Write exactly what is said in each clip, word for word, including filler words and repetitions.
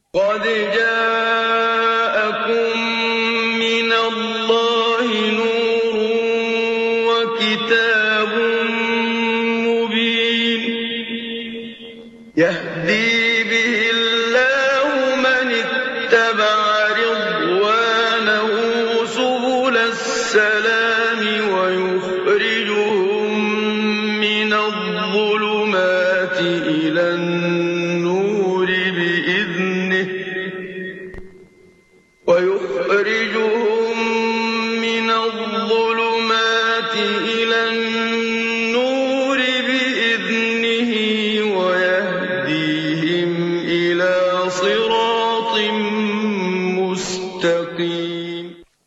قد جاءكم من الله نور وكتاب مبين يهدي به الله من اتبع رضوانه سبل السلام ويخرجهم من الظلمات إلى النور بإذنه ويخرجهم من الظلمات إلى النور بإذنه ويهديهم إلى صراط مستقيم.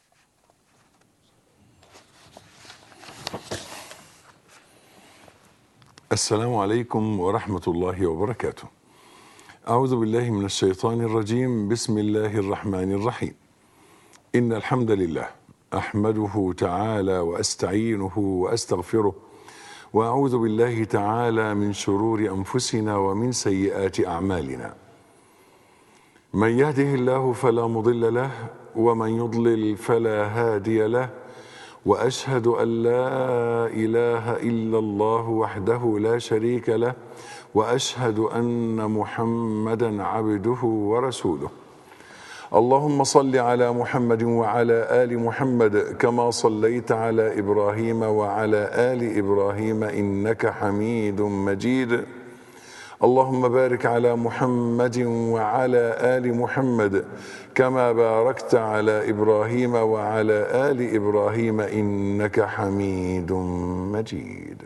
السلام عليكم ورحمة الله وبركاته. أعوذ بالله من الشيطان الرجيم. بسم الله الرحمن الرحيم. إن الحمد لله أحمده تعالى وأستعينه وأستغفره وأعوذ بالله تعالى من شرور أنفسنا ومن سيئات أعمالنا. من يهده الله فلا مضل له ومن يضلل فلا هادي له، وأشهد أن لا إله إلا الله وحده لا شريك له، وأشهد أن محمدا عبده ورسوله. اللهم صل على محمد وعلى آل محمد كما صليت على إبراهيم وعلى آل إبراهيم إنك حميد مجيد. اللهم بارك على محمد وعلى آل محمد كما باركت على إبراهيم وعلى آل إبراهيم إنك حميد مجيد.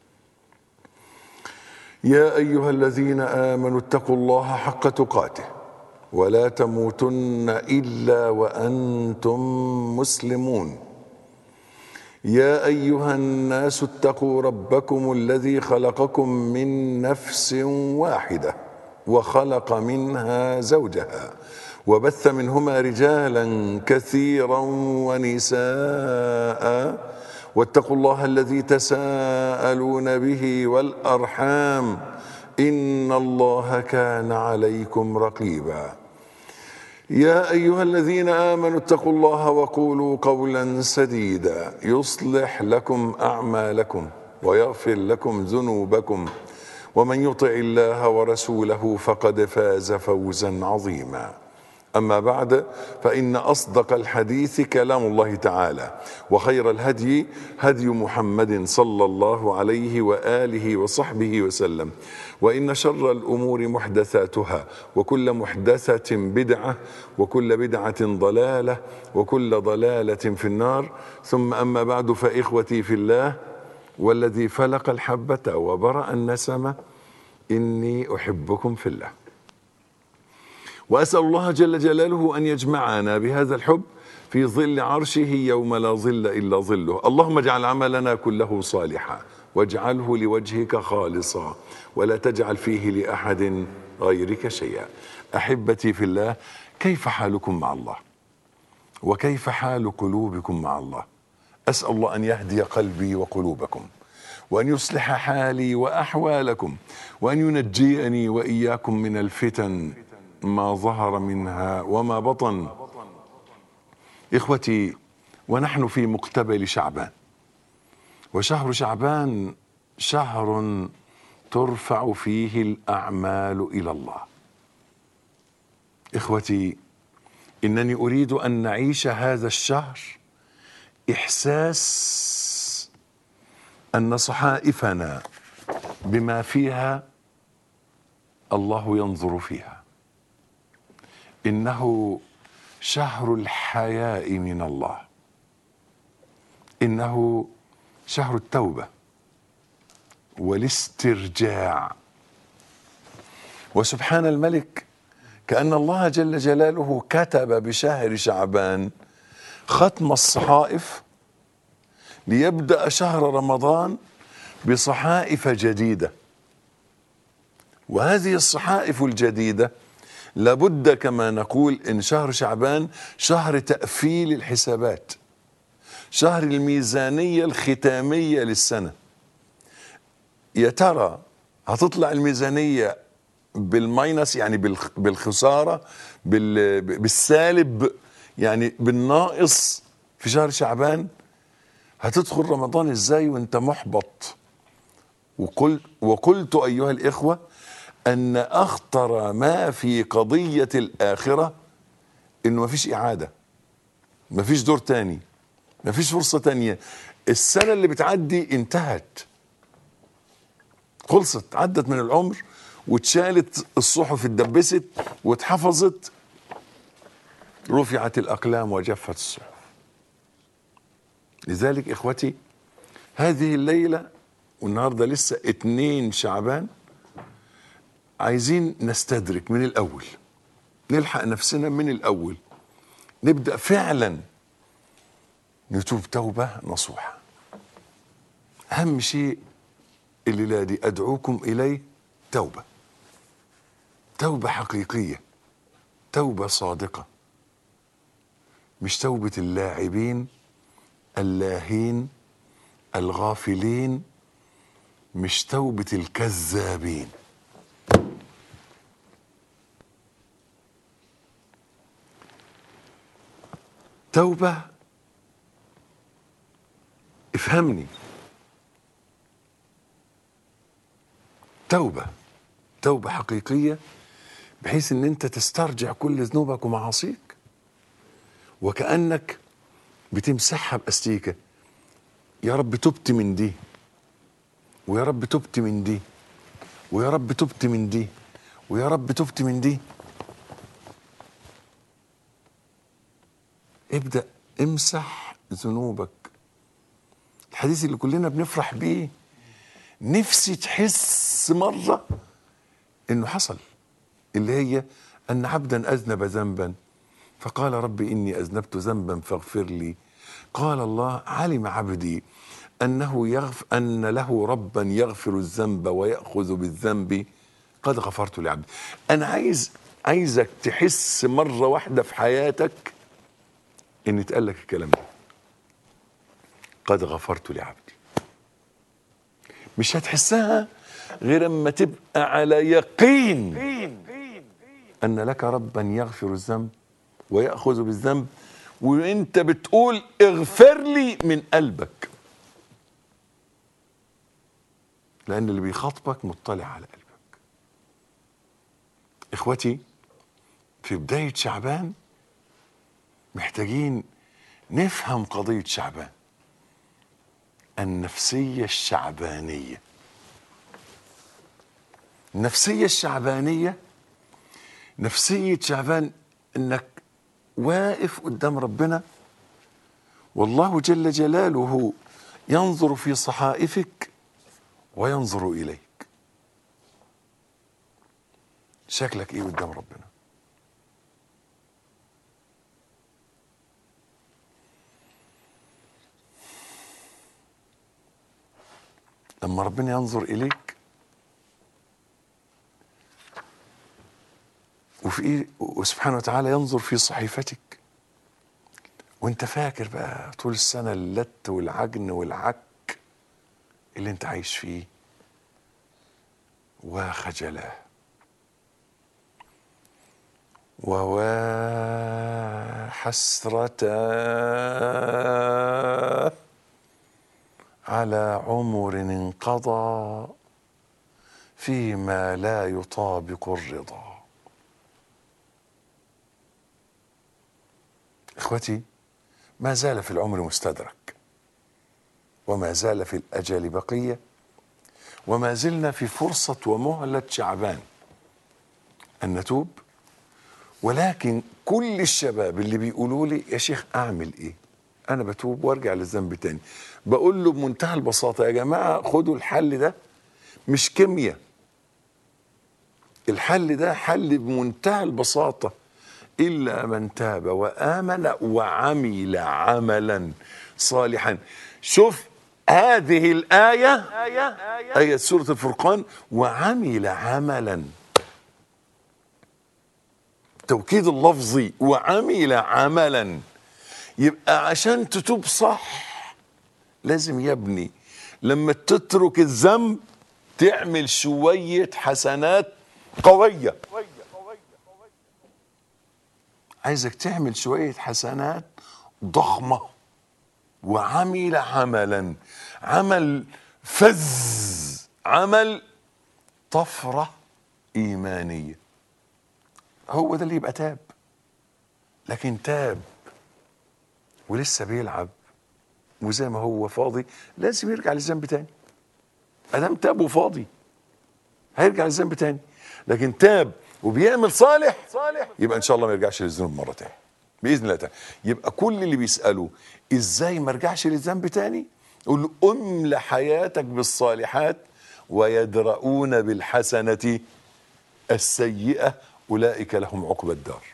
يا أيها الذين آمنوا اتقوا الله حق تقاته ولا تموتن إلا وأنتم مسلمون. يا أيها الناس اتقوا ربكم الذي خلقكم من نفس واحدة وخلق منها زوجها وبث منهما رجالا كثيرا ونساء، واتقوا الله الذي تساءلون به والأرحام إن الله كان عليكم رقيبا. يا أيها الذين آمنوا اتقوا الله وقولوا قولا سديدا يصلح لكم أعمالكم ويغفر لكم ذنوبكم، ومن يطع الله ورسوله فقد فاز فوزا عظيما. أما بعد، فإن أصدق الحديث كلام الله تعالى، وخير الهدي هدي محمد صلى الله عليه وآله وصحبه وسلم، وإن شر الأمور محدثاتها، وكل محدثة بدعة، وكل بدعة ضلالة، وكل ضلالة في النار. ثم أما بعد، فإخوتي في الله والذي فلق الحبة وبرأ النسمة، إني أحبكم في الله، وأسأل الله جل جلاله أن يجمعنا بهذا الحب في ظل عرشه يوم لا ظل إلا ظله. اللهم اجعل عملنا كله صالحا واجعله لوجهك خالصا ولا تجعل فيه لأحد غيرك شيئا. أحبتي في الله، كيف حالكم مع الله؟ وكيف حال قلوبكم مع الله؟ أسأل الله أن يهدي قلبي وقلوبكم، وأن يصلح حالي وأحوالكم، وأن ينجيني وإياكم من الفتن ما ظهر منها وما بطن. إخوتي، ونحن في مقتبل شعبان، وشهر شعبان شهر ترفع فيه الأعمال إلى الله. إخوتي، إنني أريد أن نعيش هذا الشهر إحساس أن صحائفنا بما فيها الله ينظر فيها. إنه شهر الحياء من الله، إنه شهر التوبة والاسترجاع. وسبحان الملك، كأن الله جل جلاله كتب بشهر شعبان ختم الصحائف ليبدأ شهر رمضان بصحائف جديدة. وهذه الصحائف الجديدة لابد كما نقول إن شهر شعبان شهر تأفيل الحسابات، شهر الميزانية الختامية للسنة. يا ترى هتطلع الميزانية بالماينس يعني بالخسارة، بالسالب يعني بالناقص في شهر شعبان، هتدخل رمضان ازاي وانت محبط؟ وقلت, وقلت أيها الإخوة أن أخطر ما في قضية الآخرة إنه مفيش إعادة، مفيش دور تاني، مفيش فرصة تانية. السنة اللي بتعدي انتهت، خلصت، عدت من العمر واتشالت الصحف، اتدبست واتحفظت، رفعت الأقلام وجفت الصحف. لذلك إخوتي، هذه الليلة والنهاردة لسه اتنين شعبان، عايزين نستدرك من الأول، نلحق نفسنا من الأول، نبدأ فعلا نتوب توبة نصوحة. أهم شيء الليلة دي أدعوكم إليه توبة، توبة حقيقية، توبة صادقة، مش توبة اللاعبين اللاهين الغافلين، مش توبة الكذابين. توبة، افهمني، توبة توبة حقيقية بحيث ان انت تسترجع كل ذنوبك ومعاصيك وكأنك بتمسحها بأستيكة. يا رب تبت من دي، ويا رب تبت من دي، ويا رب تبت من دي، ويا رب تبت من دي. ابدأ امسح ذنوبك. الحديث اللي كلنا بنفرح بيه، نفسي تحس مرة انه حصل، اللي هي ان عبدا اذنب ذنبا فقال رب اني اذنبت ذنبا فاغفر لي، قال الله علم عبدي انه يغف ان له ربا يغفر الذنب ويأخذ بالذنب قد غفرت لعبدي. انا عايز عايزك تحس مرة واحدة في حياتك ان يتقال لك الكلام ده، قد غفرت لعبدي. مش هتحسها غير اما تبقى على يقين ان لك ربا يغفر الذنب ويأخذ بالذنب، وانت بتقول اغفر لي من قلبك، لان اللي بيخاطبك مطلع على قلبك. اخوتي، في بداية شعبان محتاجين نفهم قضية شعبان، النفسية الشعبانية. النفسية الشعبانية، نفسية شعبان انك واقف قدام ربنا والله جل جلاله ينظر في صحائفك وينظر إليك. شكلك ايه قدام ربنا؟ لما ربنا ينظر إليك وفي ايه، وسبحانه وتعالى ينظر في صحيفتك، وانت فاكر بقى طول السنة اللت والعجن والعك اللي انت عايش فيه، وخجلاه وحسرة على عمر انقضى فيما لا يطابق الرضا. اخوتي، ما زال في العمر مستدرك، وما زال في الأجل بقية، وما زلنا في فرصة ومهلة شعبان أن نتوب. ولكن كل الشباب اللي بيقولوا لي يا شيخ أعمل إيه؟ أنا بتوب وارجع للذنب تاني، بقول له بمنتهى البساطة يا جماعة خدوا الحل ده، مش كيمياء، الحل ده حل بمنتهى البساطة، إلا من تاب وآمن وعمل عملا صالحا. شوف هذه الآية، آية سورة الفرقان، وعمل عملا، توكيد اللفظي، وعمل عملا. يبقى عشان تتوب صح لازم يا ابني لما تترك الذنب تعمل شوية حسنات قوية. عايزك تعمل شوية حسنات ضخمة، وعمل عملا، عمل فذ، عمل طفرة إيمانية. هو ده اللي يبقى تاب. لكن تاب ولسه بيلعب وزي ما هو فاضي، لازم يرجع للذنب تاني. ادام تاب وفاضي هيرجع للذنب تاني. لكن تاب وبيعمل صالح، يبقى ان شاء الله ما يرجعش للذنوب مره تاني باذن الله تعالى. يبقى كل اللي بيسالوا ازاي ما ارجعش للذنب تاني، قول له املى حياتك بالصالحات ويدرؤون بالحسنه السيئه اولئك لهم عقبى الدار.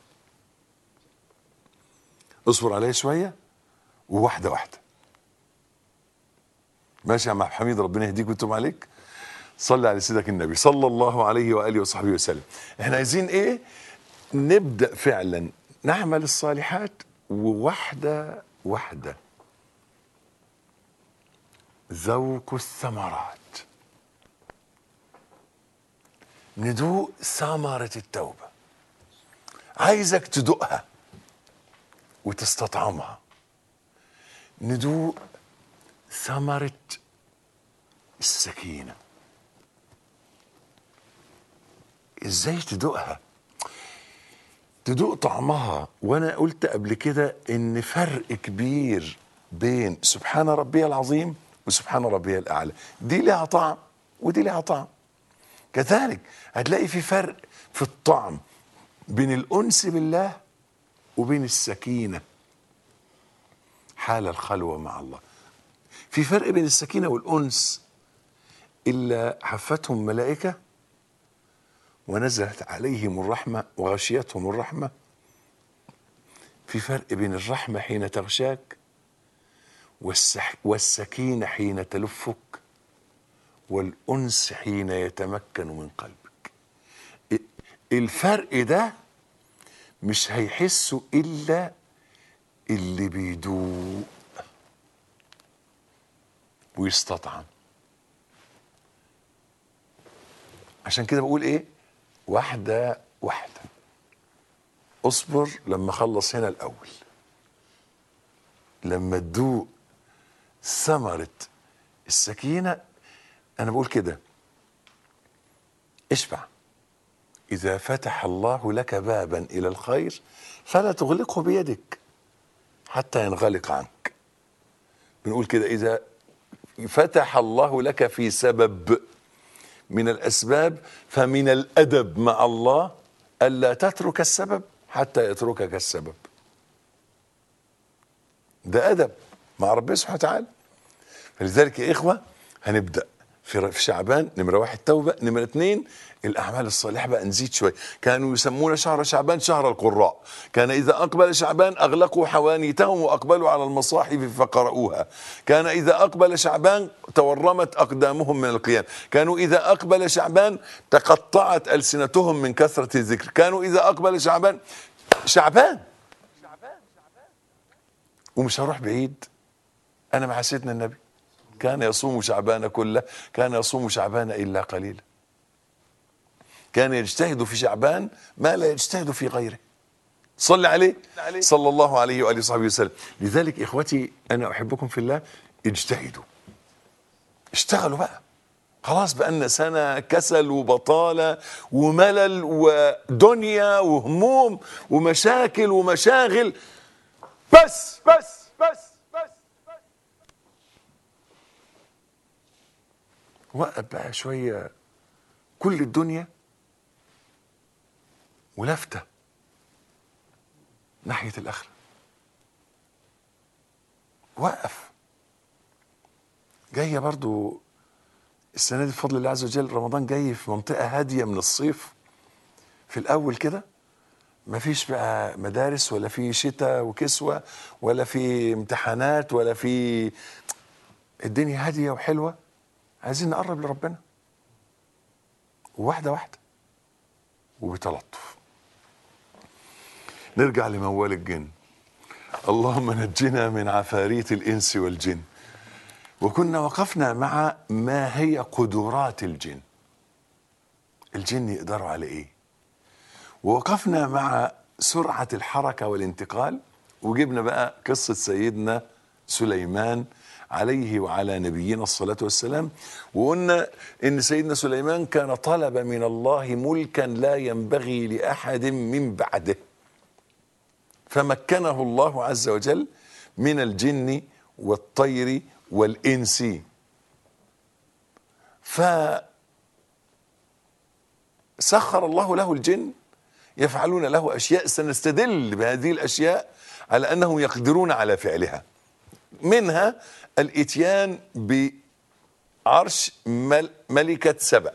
اصبر عليا شويه وواحده واحده. ماشي يا عم حميد، ربنا يهديك ويتوب عليك. صلي على سيدك النبي صلى الله عليه واله وصحبه وسلم. احنا عايزين ايه؟ نبدا فعلا نعمل الصالحات وواحده واحده. ذوق الثمرات، ندوق ثمره التوبه. عايزك تدوقها وتستطعمها. ندوق ثمره السكينه. ازاي تدوقها؟ تدوق طعمها. وانا قلت قبل كده ان فرق كبير بين سبحان ربي العظيم وسبحان ربي الاعلى. دي لها طعم ودي لها طعم. كذلك هتلاقي في فرق في الطعم بين الانس بالله وبين السكينه حال الخلوه مع الله. في فرق بين السكينه والانس. الا حفتهم ملائكه ونزلت عليهم الرحمة وغشيتهم الرحمة. في فرق بين الرحمة حين تغشاك والسكينة حين تلفك والأنس حين يتمكن من قلبك. الفرق ده مش هيحسه إلا اللي بيدوق ويستطعم. عشان كده بقول ايه؟ واحدة واحدة. اصبر لما اخلص هنا الاول. لما تدوق ثمرة السكينة، انا بقول كده: اشبع. اذا فتح الله لك بابا الى الخير فلا تغلقه بيدك حتى ينغلق عنك. بنقول كده: اذا فتح الله لك في سبب من الأسباب فمن الأدب مع الله ألا تترك السبب حتى يتركك السبب. ده أدب مع ربنا سبحانه وتعالى. فلذلك يا إخوة هنبدأ في شعبان. نمرة واحد توبة. نمرة اثنين الأعمال الصالحة. بقى نزيد شوي. كانوا يسمون شهر شعبان شهر القراء. كان إذا أقبل شعبان أغلقوا حوانيتهم وأقبلوا على المصاحف فقرأوها. كان إذا أقبل شعبان تورمت أقدامهم من القيام. كانوا إذا أقبل شعبان تقطعت ألسنتهم من كثرة الذكر. كانوا إذا أقبل شعبان شعبان ومش هروح بعيد. أنا مع سيدنا النبي كان يصوم شعبان كله. كان يصوم شعبان إلا قليلا. كان يجتهد في شعبان ما لا يجتهد في غيره. صلى عليه صلى الله عليه وآله وصحبه وسلم. لذلك إخوتي أنا أحبكم في الله، اجتهدوا، اشتغلوا بقى. خلاص بقالنا سنة كسل وبطالة وملل ودنيا وهموم ومشاكل ومشاغل. بس بس بس بس وقف بقى شوية كل الدنيا ولفتة ناحية الآخرة. وقف. جاية برضو السنة دي بفضل الله عز وجل رمضان جاي في منطقة هادية من الصيف. في الأول كده مفيش بقى مدارس ولا في شتاء وكسوة ولا في امتحانات ولا في، الدنيا هادية وحلوة. عايزين نقرب لربنا واحدة واحدة وبتلطف. نرجع لموال الجن. اللهم نجنا من عفاريت الإنس والجن. وكنا وقفنا مع ما هي قدرات الجن. الجن يقدروا على ايه. ووقفنا مع سرعة الحركة والانتقال، وجبنا بقى قصة سيدنا سليمان عليه وعلى نبينا الصلاة والسلام، وقلنا ان سيدنا سليمان كان طلب من الله ملكا لا ينبغي لأحد من بعده، فمكنه الله عز وجل من الجن والطير والإنس. فسخر الله له الجن يفعلون له أشياء سنستدل بهذه الأشياء على أنهم يقدرون على فعلها. منها الاتيان بعرش ملكة سبأ.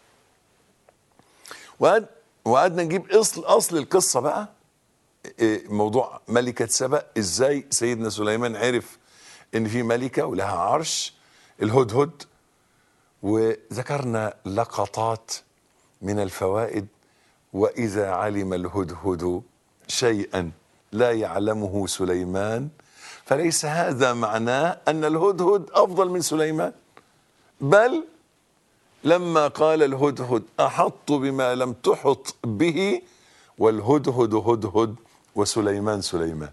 وقعدنا نجيب أصل أصل القصة بقى، موضوع ملكة سبأ، إزاي سيدنا سليمان عرف إن في ملكة ولها عرش، الهدهد. وذكرنا لقطات من الفوائد. وإذا علم الهدهد شيئا لا يعلمه سليمان فليس هذا معناه أن الهدهد أفضل من سليمان، بل لما قال الهدهد أحط بما لم تحط به، والهدهد هدهد وسليمان سليمان.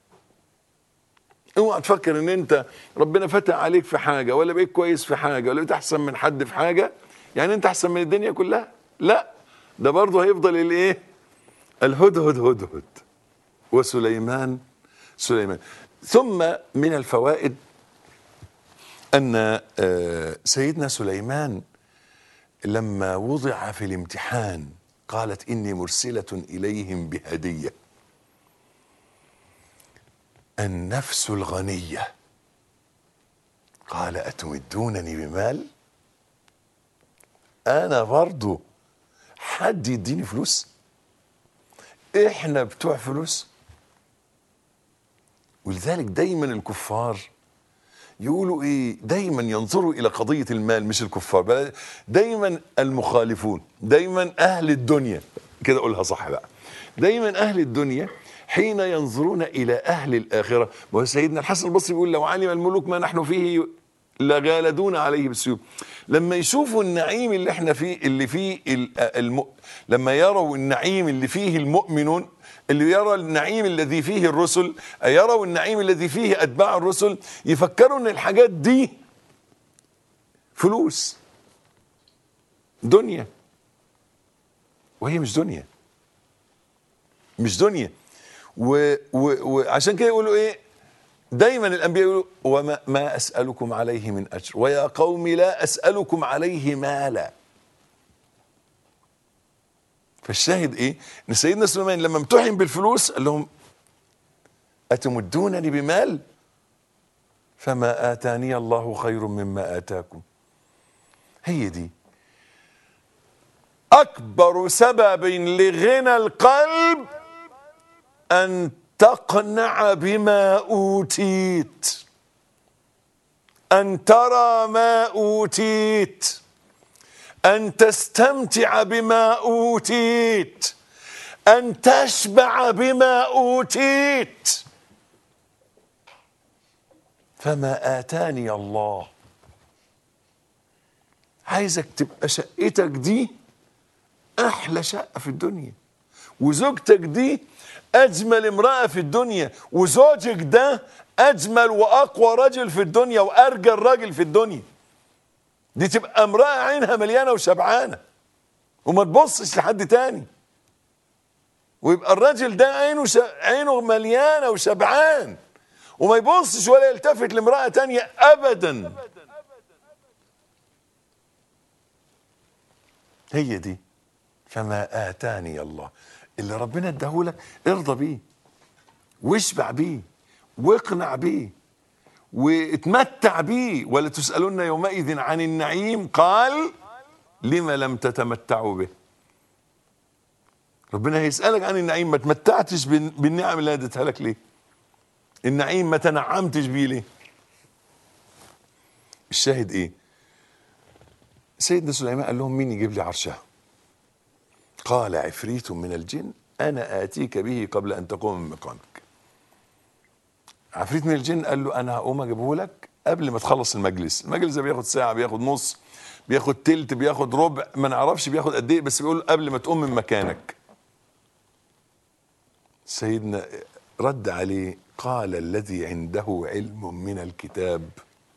اوعى تفكر ان انت ربنا فتح عليك في حاجة، ولا بقيت كويس في حاجة، ولا بقيت احسن من حد في حاجة، يعني انت احسن من الدنيا كلها. لا، ده برضه هيفضل الايه؟ الهدهد هدهد وسليمان سليمان. ثم من الفوائد ان سيدنا سليمان لما وضع في الامتحان قالت إني مرسلة إليهم بهدية. النفس الغنية قال أتمدونني بمال؟ أنا برضو حد يديني فلوس؟ إحنا بتوع فلوس. ولذلك دايما الكفار يقولوا ايه؟ دايما ينظروا الى قضية المال، مش الكفار بل دايما المخالفون، دايما اهل الدنيا، كده اقولها صح بقى، دايما اهل الدنيا حين ينظرون الى اهل الاخرة. وسيدنا الحسن البصري بيقول لو علم الملوك ما نحن فيه لغالدون عليه بالسيوف. لما يشوفوا النعيم اللي احنا فيه، اللي فيه الم... لما يروا النعيم اللي فيه المؤمنون، اللي يرى النعيم الذي فيه الرسل، يروا النعيم الذي فيه أتباع الرسل، يفكروا ان الحاجات دي فلوس دنيا، وهي مش دنيا، مش دنيا. وعشان كده يقولوا ايه؟ دايما الانبياء يقولوا وما ما اسالكم عليه من اجر ويا قوم لا اسالكم عليه مالا. فالشاهد ايه؟ ان سيدنا سليمان لما امتحن بالفلوس قال لهم اتمدونني بمال فما اتاني الله خير مما اتاكم. هي دي اكبر سبب لغنى القلب، ان تقنع بما اوتيت، ان ترى ما اوتيت، أن تستمتع بما أوتيت، أن تشبع بما أوتيت. فما آتاني الله. عايزك تبقى شقتك دي أحلى شقة في الدنيا، وزوجتك دي أجمل امرأة في الدنيا، وزوجك ده أجمل وأقوى رجل في الدنيا وأرجل راجل في الدنيا. دي تبقى امرأة عينها مليانة وشبعانة وما تبصش لحد تاني، ويبقى الراجل ده عينه ش... عينه مليانة وشبعان وما يبصش ولا يلتفت لامرأة تانية أبدا. هي دي فما آتاني الله. اللي ربنا اداهولك ارضى بيه واشبع بيه واقنع بيه واتمتع بيه. ولا تسألون يومئذ عن النعيم قال لما لم تتمتعوا به. ربنا هيسألك عن النعيم، ما تمتعتش بالنعم اللي اديتها لك ليه؟ النعيم ما تنعمتش بيه ليه؟ الشاهد ايه؟ سيدنا سليمان قال لهم مين يجيب لي عرشها؟ قال عفريت من الجن انا اتيك به قبل ان تقوم من مقامك. عفريت من الجن قال له انا هقوم اجيبه لك قبل ما تخلص المجلس. المجلس ده بياخد ساعه، بياخد نص، بياخد تلت، بياخد ربع، ما نعرفش بياخد قد ايه، بس بيقول قبل ما تقوم من مكانك. سيدنا رد عليه قال الذي عنده علم من الكتاب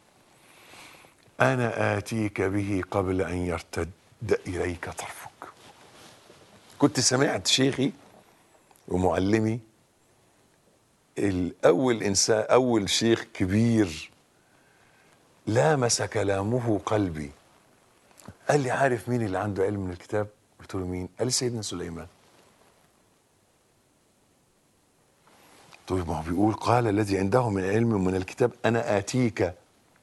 أنا آتيك به قبل أن يرتد إليك طرفك. كنت سمعت شيخي ومعلمي الأول إنسان، أول شيخ كبير لامس كلامه قلبي، قال لي عارف مين اللي عنده علم من الكتاب؟ قلت له مين؟ قال لي سيدنا سليمان. قلت له ما هو بيقول قال الذي عنده من علم من الكتاب أنا آتيك،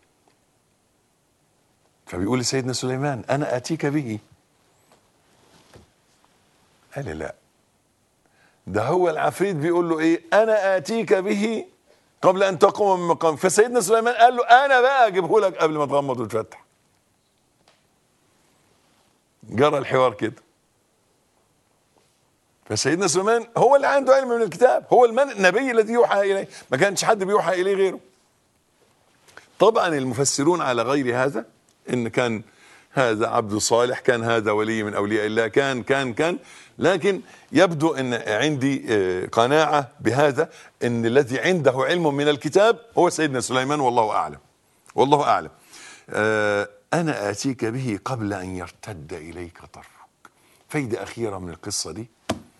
فبيقول لسيدنا سليمان أنا آتيك به. قال لي لا، ده هو العفريت بيقول له ايه؟ أنا آتيك به قبل أن تقوم من مقام. فسيدنا سليمان قال له أنا بقى أجيبه لك قبل ما تغمض وتفتح. جرى الحوار كده. فسيدنا سليمان هو اللي عنده علم من الكتاب، هو النبي الذي يوحى إليه، ما كانش حد بيوحى إليه غيره. طبعا المفسرون على غير هذا، إن كان هذا عبد صالح، كان هذا ولي من أولياء الله، كان كان كان لكن يبدو أن عندي قناعة بهذا، أن الذي عنده علم من الكتاب هو سيدنا سليمان، والله أعلم. والله أعلم. أنا آتيك به قبل أن يرتد إليك طرفك. فايدة أخيرة من القصة دي،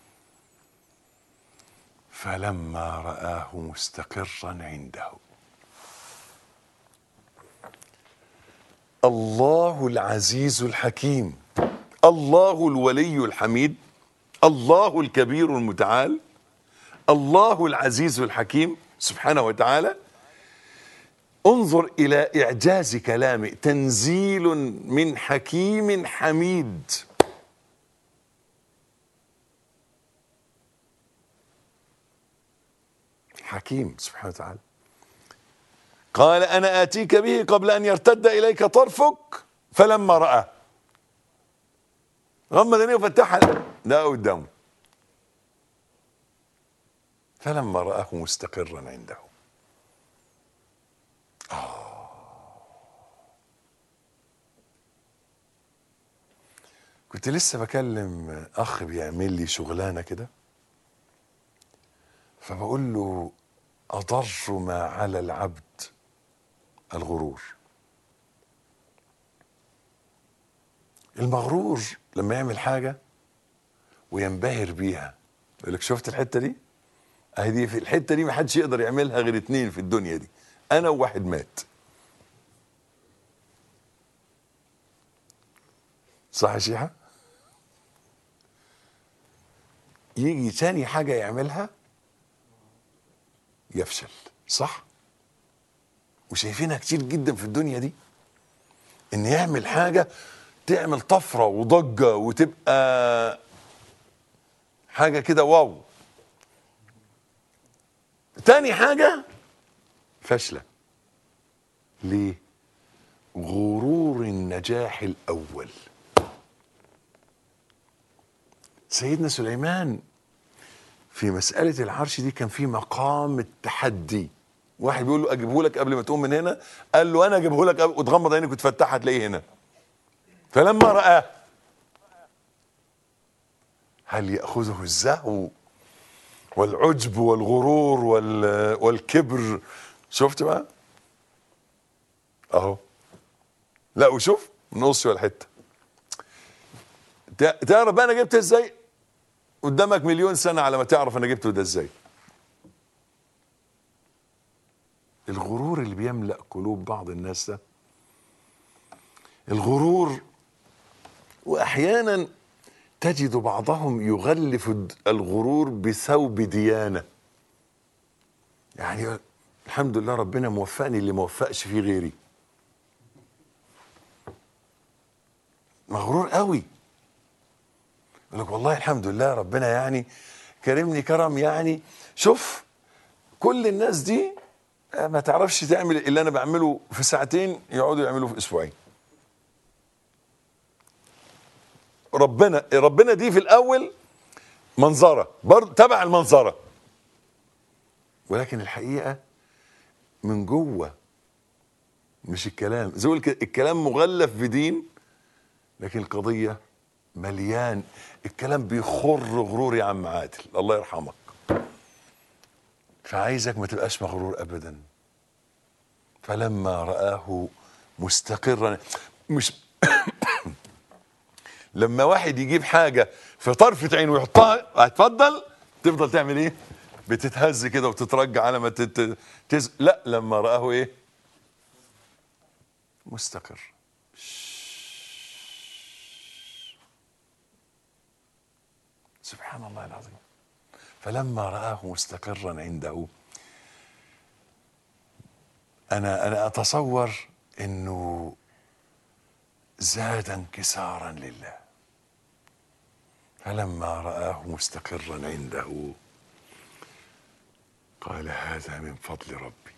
فلما رآه مستقرا عنده. الله العزيز الحكيم، الله الولي الحميد، الله الكبير المتعال، الله العزيز الحكيم سبحانه وتعالى. انظر إلى إعجاز كلامه، تنزيل من حكيم حميد. حكيم سبحانه وتعالى. قال أنا آتيك به قبل أن يرتد إليك طرفك فلما رأى، غمض عينيه وفتحها، لا قدامه. فلما رآه مستقرا عنده. آه. كنت لسه بكلم أخ بيعمل لي شغلانة كده، فبقول له أضر ما على العبد الغرور. المغرور لما يعمل حاجة وينبهر بيها، يقول لك شفت الحتة دي؟ اهي دي، في الحتة دي ما حدش يقدر يعملها غير اتنين في الدنيا دي، أنا وواحد مات. صح يا شيحة؟ يجي تاني حاجة يعملها يفشل. صح؟ وشايفينها كتير جدا في الدنيا دي، ان يعمل حاجة تعمل طفرة وضجة وتبقى حاجة كده واو، تاني حاجة فاشلة. ليه؟ غرور النجاح الأول. سيدنا سليمان في مسألة العرش دي كان في مقام التحدي. واحد بيقول له اجيبه لك قبل ما تقوم من هنا، قال له انا اجيبه لك وتغمض عينك وتفتحها تلاقيه هنا. فلما رآه، هل يأخذه الزهو والعجب والغرور والكبر؟ شفت بقى اهو. لا وشوف نص ولا حته. تعرف بقى انا جبتها ازاي؟ قدامك مليون سنه على ما تعرف انا جبته ده ازاي. الغرور اللي بيملأ قلوب بعض الناس ده، الغرور، واحيانا تجد بعضهم يغلف الغرور بثوب ديانه. يعني الحمد لله ربنا موفقني اللي موفقش فيه غيري. مغرور قوي، يقول لك والله الحمد لله ربنا يعني كرمني كرم، يعني شوف كل الناس دي ما تعرفش تعمل اللي انا بعمله في ساعتين يقعدوا يعملوه في اسبوعين. ربنا ربنا دي في الاول منظره برضه تبع المنظره، ولكن الحقيقه من جوه مش الكلام. زي الكلام مغلف بدين لكن القضية مليان الكلام بيخر غرور يا عم عادل، الله يرحمك. فعايزك ما تبقاش مغرور ابدا. فلما رآه مستقرا، مش لما واحد يجيب حاجة في طرفة عين ويحطها هتفضل تفضل تعمل ايه؟ بتتهز كده وتترجع على ما تت... تز... لا، لما رآه ايه؟ مستقر. سبحان الله العظيم. فلما رآه مستقرا عنده، انا انا اتصور انه زاد انكسارا لله. فلما رآه مستقرا عنده قال هذا من فضل ربي.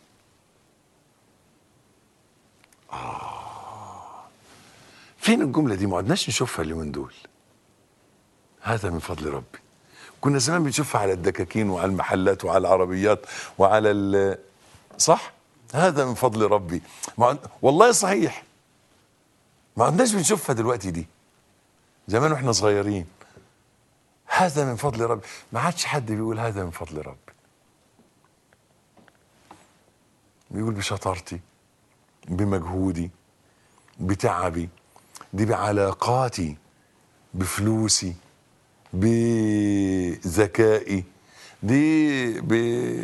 آه فين الجملة دي؟ ما عدناش نشوفها اليومين دول. هذا من فضل ربي. كنا زمان بنشوفها على الدكاكين وعلى المحلات وعلى العربيات وعلى ال صح؟ هذا من فضل ربي. ما والله صحيح. ما عدناش بنشوفها دلوقتي دي. زمان واحنا صغيرين هذا من فضل ربي، ما عادش حد بيقول هذا من فضل ربي. بيقول بشطارتي، بمجهودي، بتعبي، دي بعلاقاتي، بفلوسي، بذكائي، دي ب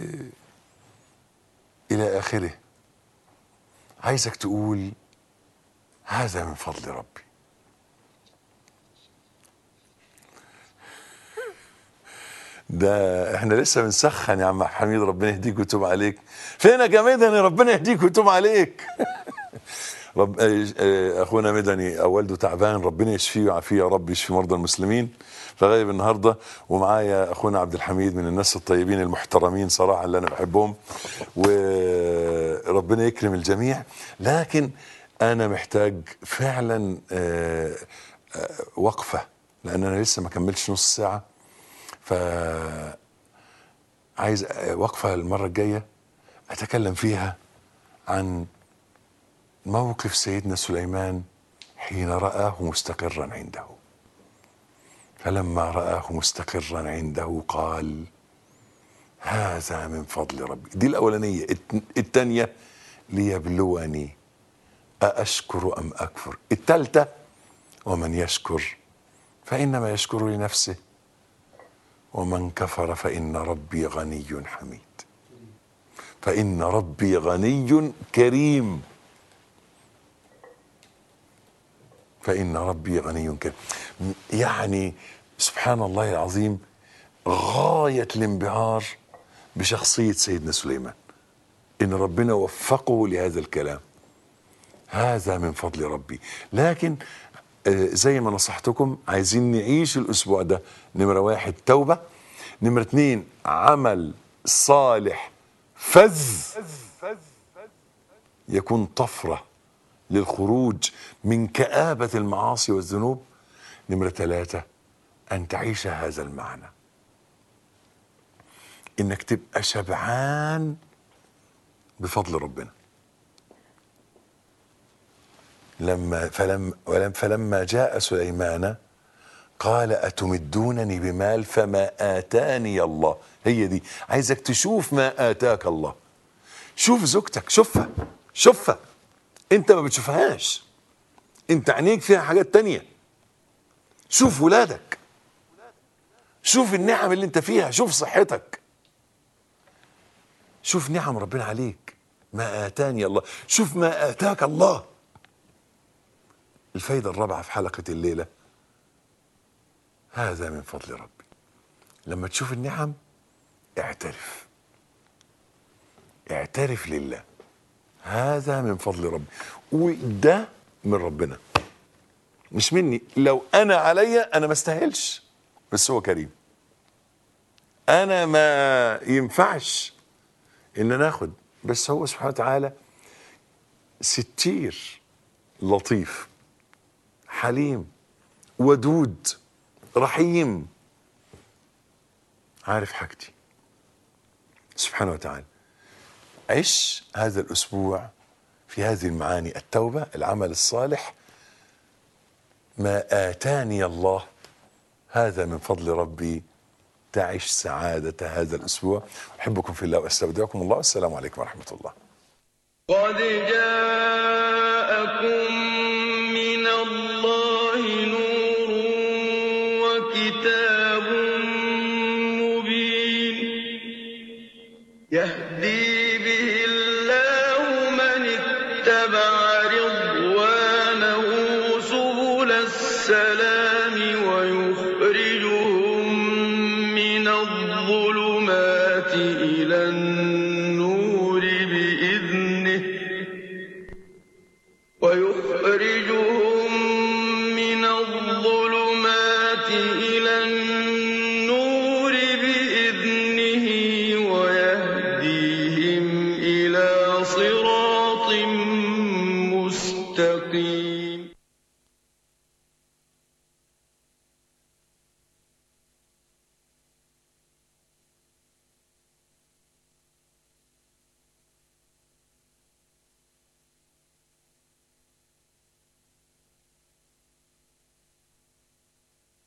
إلى آخره. عايزك تقول هذا من فضل ربي. ده احنا لسه بنسخن يا عم حميد، ربنا يهديك ويتوب عليك. فينك يا مدني؟ ربنا يهديك ويتوب عليك. رب اخونا مدني والده تعبان، ربنا يشفيه ويعافيه يا رب، يشفي مرضى المسلمين. فغايب النهارده، ومعايا اخونا عبد الحميد من الناس الطيبين المحترمين صراحه اللي انا بحبهم، وربنا يكرم الجميع. لكن انا محتاج فعلا وقفه، لان انا لسه ما كملتش نص ساعه. ف عايز وقفه المره الجايه اتكلم فيها عن موقف سيدنا سليمان حين رآه مستقرا عنده. فلما رآه مستقرا عنده قال هذا من فضل ربي. دي الأولانية. الثانية ليبلوني أأشكر أم أكفر. الثالثة ومن يشكر فإنما يشكر لنفسه ومن كفر فإن ربي غني حميد. فإن ربي غني كريم. فإن ربي غني كريم. يعني سبحان الله العظيم، غاية الانبهار بشخصية سيدنا سليمان، إن ربنا وفقه لهذا الكلام. هذا من فضل ربي. لكن زي ما نصحتكم عايزين نعيش الأسبوع ده: نمرة واحد توبة، نمرة اتنين عمل صالح فذ يكون طفرة للخروج من كآبة المعاصي والذنوب، نمرة ثلاثة أن تعيش هذا المعنى، إنك تبقى شبعان بفضل ربنا. لما فلم ولم فلما جاء سليمان قال أتمدونني بمال فما آتاني الله. هي دي، عايزك تشوف ما آتاك الله. شوف زوجتك، شوفها شوفها، انت ما بتشوفهاش، انت عينيك فيها حاجات تانية. شوف ولادك، شوف النعم اللي انت فيها، شوف صحتك، شوف نعم ربنا عليك. ما آتاني الله، شوف ما آتاك الله. الفايدة الرابعة في حلقة الليلة: هذا من فضل ربي. لما تشوف النعم اعترف، اعترف لله، هذا من فضل ربي، وده من ربنا مش مني. لو انا عليا انا ما استاهلش، بس هو كريم. انا ما ينفعش ان انا اخد، بس هو سبحانه وتعالى ستير، لطيف، حليم، ودود، رحيم، عارف حاجتي سبحانه وتعالى. عش هذا الأسبوع في هذه المعاني: التوبة، العمل الصالح، ما آتاني الله هذا من فضل ربي، تعش سعادة هذا الأسبوع. أحبكم في الله وأستودعكم الله، والسلام عليكم ورحمة الله. قد جاءكم من الله نور وكتاب مبين يهدي به الله من اتبع رضوانه سبل السلام ويخرجهم من الظلمات إلى النور